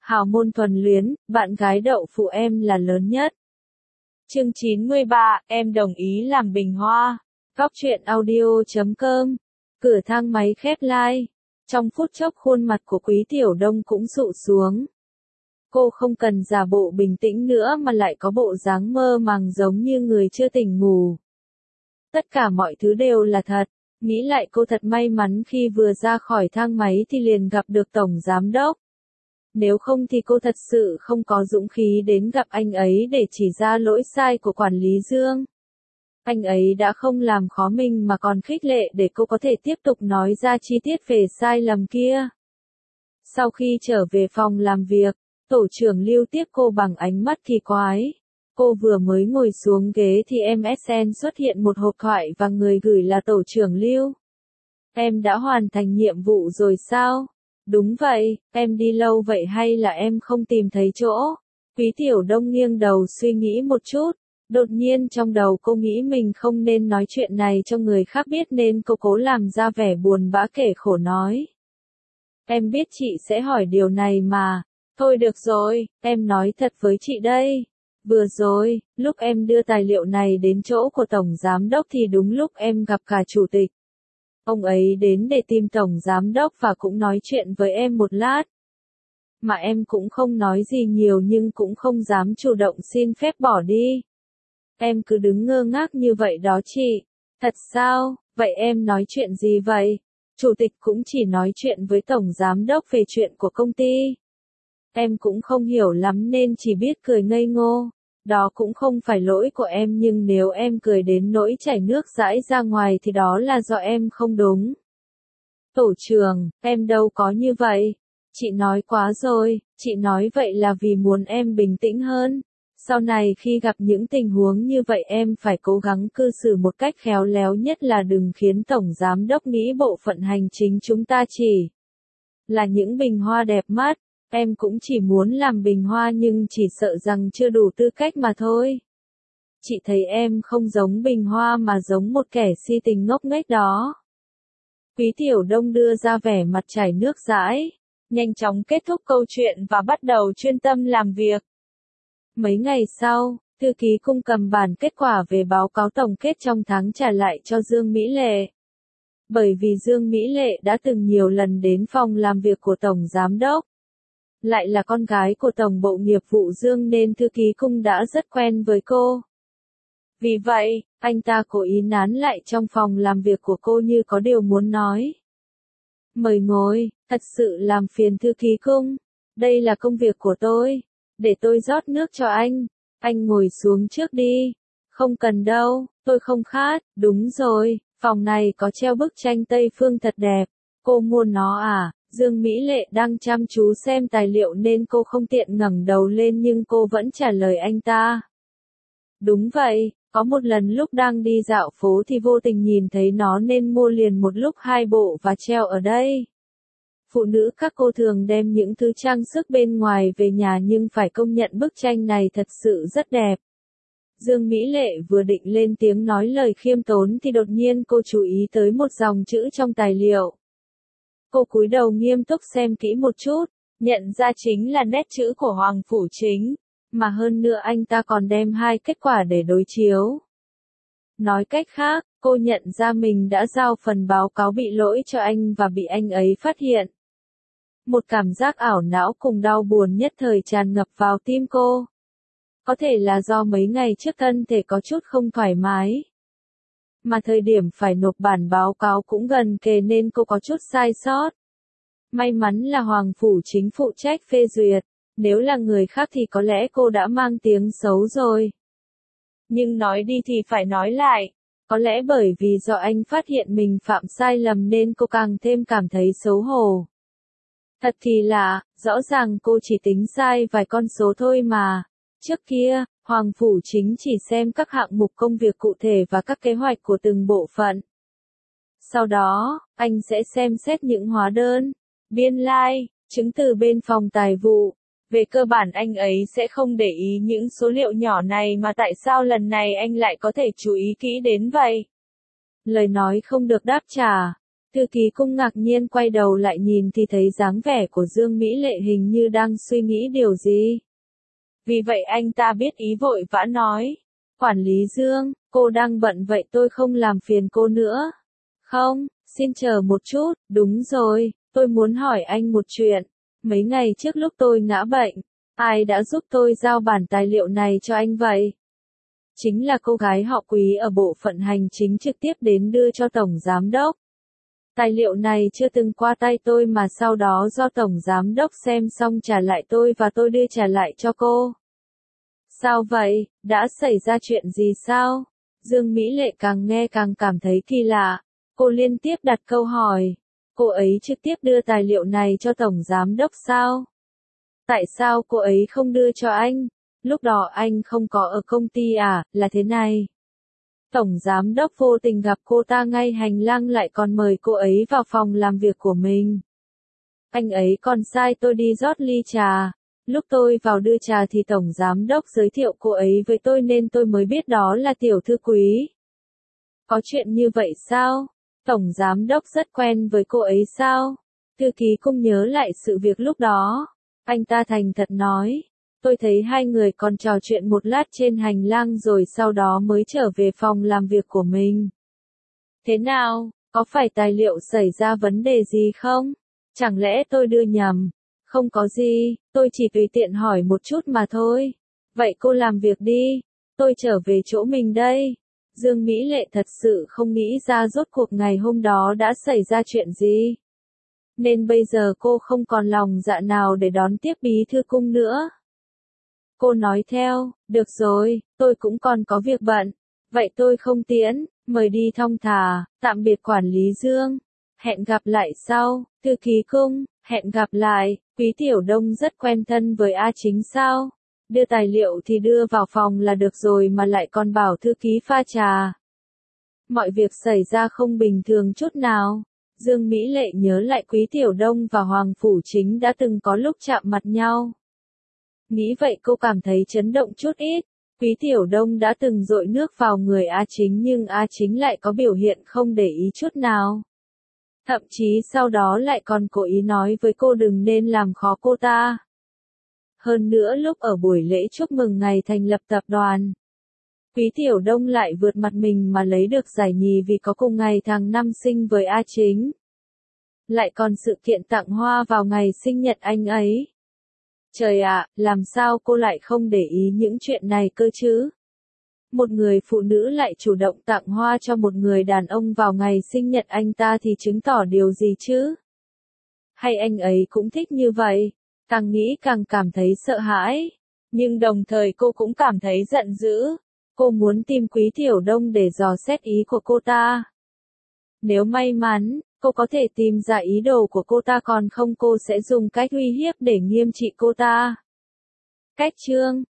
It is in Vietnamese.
Hào môn thuần luyến, bạn gái đậu phụ em là lớn nhất. Chương 93, em đồng ý làm bình hoa. Góc truyện audio.com. Cửa thang máy khép lại. Trong phút chốc khuôn mặt của Quý Tiểu Đông cũng sụ xuống. Cô không cần giả bộ bình tĩnh nữa mà lại có bộ dáng mơ màng giống như người chưa tỉnh ngủ. Tất cả mọi thứ đều là thật. Nghĩ lại cô thật may mắn khi vừa ra khỏi thang máy thì liền gặp được Tổng Giám Đốc. Nếu không thì cô thật sự không có dũng khí đến gặp anh ấy để chỉ ra lỗi sai của quản lý Dương. Anh ấy đã không làm khó mình mà còn khích lệ để cô có thể tiếp tục nói ra chi tiết về sai lầm kia. Sau khi trở về phòng làm việc, tổ trưởng Lưu tiếp cô bằng ánh mắt kỳ quái. Cô vừa mới ngồi xuống ghế thì MSN xuất hiện một hộp thoại và người gửi là tổ trưởng Lưu. Em đã hoàn thành nhiệm vụ rồi sao? Đúng vậy, em đi lâu vậy hay là em không tìm thấy chỗ? Quý Tiểu Đông nghiêng đầu suy nghĩ một chút. Đột nhiên trong đầu cô nghĩ mình không nên nói chuyện này cho người khác biết nên cô cố làm ra vẻ buồn bã kể khổ nói. Em biết chị sẽ hỏi điều này mà. Thôi được rồi, em nói thật với chị đây. Vừa rồi, lúc em đưa tài liệu này đến chỗ của Tổng Giám Đốc thì đúng lúc em gặp cả Chủ tịch. Ông ấy đến để tìm Tổng Giám Đốc và cũng nói chuyện với em một lát. Mà em cũng không nói gì nhiều nhưng cũng không dám chủ động xin phép bỏ đi. Em cứ đứng ngơ ngác như vậy đó chị. Thật sao, vậy em nói chuyện gì vậy? Chủ tịch cũng chỉ nói chuyện với Tổng Giám Đốc về chuyện của công ty. Em cũng không hiểu lắm nên chỉ biết cười ngây ngô. Đó cũng không phải lỗi của em nhưng nếu em cười đến nỗi chảy nước dãi ra ngoài thì đó là do em không đúng. Tổ trưởng, em đâu có như vậy. Chị nói quá rồi, chị nói vậy là vì muốn em bình tĩnh hơn. Sau này khi gặp những tình huống như vậy em phải cố gắng cư xử một cách khéo léo nhất là đừng khiến Tổng Giám Đốc nghĩ bộ phận hành chính chúng ta chỉ là những bình hoa đẹp mắt. Em cũng chỉ muốn làm bình hoa nhưng chỉ sợ rằng chưa đủ tư cách mà thôi. Chị thấy em không giống bình hoa mà giống một kẻ si tình ngốc nghếch đó. Quý Tiểu Đông đưa ra vẻ mặt chảy nước dãi, nhanh chóng kết thúc câu chuyện và bắt đầu chuyên tâm làm việc. Mấy ngày sau, thư ký cung cầm bản kết quả về báo cáo tổng kết trong tháng trả lại cho Dương Mỹ Lệ. Bởi vì Dương Mỹ Lệ đã từng nhiều lần đến phòng làm việc của Tổng Giám Đốc. Lại là con gái của Tổng Bộ Nghiệp vụ Dương nên thư ký cung đã rất quen với cô. Vì vậy, anh ta cố ý nán lại trong phòng làm việc của cô như có điều muốn nói. Mời ngồi, thật sự làm phiền thư ký cung. Đây là công việc của tôi. Để tôi rót nước cho anh ngồi xuống trước đi. Không cần đâu, tôi không khát. Đúng rồi, phòng này có treo bức tranh Tây Phương thật đẹp. Cô mua nó à? Dương Mỹ Lệ đang chăm chú xem tài liệu nên cô không tiện ngẩng đầu lên nhưng cô vẫn trả lời anh ta. Đúng vậy, có một lần lúc đang đi dạo phố thì vô tình nhìn thấy nó nên mua liền một lúc 2 bộ và treo ở đây. Phụ nữ các cô thường đem những thứ trang sức bên ngoài về nhà nhưng phải công nhận bức tranh này thật sự rất đẹp. Dương Mỹ Lệ vừa định lên tiếng nói lời khiêm tốn thì đột nhiên cô chú ý tới một dòng chữ trong tài liệu. Cô cúi đầu nghiêm túc xem kỹ một chút, nhận ra chính là nét chữ của Hoàng Phủ Chính, mà hơn nữa anh ta còn đem 2 kết quả để đối chiếu. Nói cách khác, cô nhận ra mình đã giao phần báo cáo bị lỗi cho anh và bị anh ấy phát hiện. Một cảm giác ảo não cùng đau buồn nhất thời tràn ngập vào tim cô. Có thể là do mấy ngày trước thân thể có chút không thoải mái. Mà thời điểm phải nộp bản báo cáo cũng gần kề nên cô có chút sai sót. May mắn là Hoàng Phủ Chính phụ trách phê duyệt, nếu là người khác thì có lẽ cô đã mang tiếng xấu rồi. Nhưng nói đi thì phải nói lại, có lẽ bởi vì do anh phát hiện mình phạm sai lầm nên cô càng thêm cảm thấy xấu hổ. Thật thì lạ, rõ ràng cô chỉ tính sai vài con số thôi mà. Trước kia, Hoàng Phủ Chính chỉ xem các hạng mục công việc cụ thể và các kế hoạch của từng bộ phận. Sau đó, anh sẽ xem xét những hóa đơn, biên lai, chứng từ bên phòng tài vụ. Về cơ bản anh ấy sẽ không để ý những số liệu nhỏ này mà tại sao lần này anh lại có thể chú ý kỹ đến vậy? Lời nói không được đáp trả. Thư ký cung ngạc nhiên quay đầu lại nhìn thì thấy dáng vẻ của Dương Mỹ Lệ hình như đang suy nghĩ điều gì. Vì vậy anh ta biết ý vội vã nói. Quản lý Dương, cô đang bận vậy tôi không làm phiền cô nữa. Không, xin chờ một chút, đúng rồi, tôi muốn hỏi anh một chuyện. Mấy ngày trước lúc tôi ngã bệnh, ai đã giúp tôi giao bản tài liệu này cho anh vậy? Chính là cô gái họ Quý ở bộ phận hành chính trực tiếp đến đưa cho Tổng Giám Đốc. Tài liệu này chưa từng qua tay tôi mà sau đó do Tổng Giám Đốc xem xong trả lại tôi và tôi đưa trả lại cho cô. Sao vậy, đã xảy ra chuyện gì sao? Dương Mỹ Lệ càng nghe càng cảm thấy kỳ lạ. Cô liên tiếp đặt câu hỏi. Cô ấy trực tiếp đưa tài liệu này cho Tổng Giám Đốc sao? Tại sao cô ấy không đưa cho anh? Lúc đó anh không có ở công ty à, là thế này. Tổng Giám Đốc vô tình gặp cô ta ngay hành lang lại còn mời cô ấy vào phòng làm việc của mình. Anh ấy còn sai tôi đi rót ly trà. Lúc tôi vào đưa trà thì Tổng Giám Đốc giới thiệu cô ấy với tôi nên tôi mới biết đó là tiểu thư Quý. Có chuyện như vậy sao? Tổng Giám Đốc rất quen với cô ấy sao? Thư ký cung nhớ lại sự việc lúc đó. Anh ta thành thật nói. Tôi thấy hai người còn trò chuyện một lát trên hành lang rồi sau đó mới trở về phòng làm việc của mình. Thế nào, có phải tài liệu xảy ra vấn đề gì không? Chẳng lẽ tôi đưa nhầm? Không có gì, tôi chỉ tùy tiện hỏi một chút mà thôi. Vậy cô làm việc đi, tôi trở về chỗ mình đây. Dương Mỹ Lệ thật sự không nghĩ ra rốt cuộc ngày hôm đó đã xảy ra chuyện gì. Nên bây giờ cô không còn lòng dạ nào để đón tiếp bí thư cung nữa. Cô nói theo, được rồi, tôi cũng còn có việc bận. Vậy tôi không tiễn, mời đi thong thả, tạm biệt quản lý Dương. Hẹn gặp lại sau, thư ký cung, hẹn gặp lại, Quý Tiểu Đông rất quen thân với A Chính sao? Đưa tài liệu thì đưa vào phòng là được rồi mà lại còn bảo thư ký pha trà. Mọi việc xảy ra không bình thường chút nào. Dương Mỹ Lệ nhớ lại Quý Tiểu Đông và Hoàng Phủ Chính đã từng có lúc chạm mặt nhau. Nghĩ vậy cô cảm thấy chấn động chút ít. Quý Tiểu Đông đã từng dội nước vào người A Chính nhưng A Chính lại có biểu hiện không để ý chút nào. Thậm chí sau đó lại còn cố ý nói với cô đừng nên làm khó cô ta. Hơn nữa lúc ở buổi lễ chúc mừng ngày thành lập tập đoàn, Quý Tiểu Đông lại vượt mặt mình mà lấy được giải nhì vì có cùng ngày tháng năm sinh với A Chính. Lại còn sự kiện tặng hoa vào ngày sinh nhật anh ấy. Trời ạ, làm sao cô lại không để ý những chuyện này cơ chứ? Một người phụ nữ lại chủ động tặng hoa cho một người đàn ông vào ngày sinh nhật anh ta thì chứng tỏ điều gì chứ? Hay anh ấy cũng thích như vậy? Càng nghĩ càng cảm thấy sợ hãi. Nhưng đồng thời cô cũng cảm thấy giận dữ. Cô muốn tìm Quý Tiểu Đông để dò xét ý của cô ta. Nếu may mắn, cô có thể tìm ra ý đồ của cô ta còn không cô sẽ dùng cách uy hiếp để nghiêm trị cô ta. Cách chương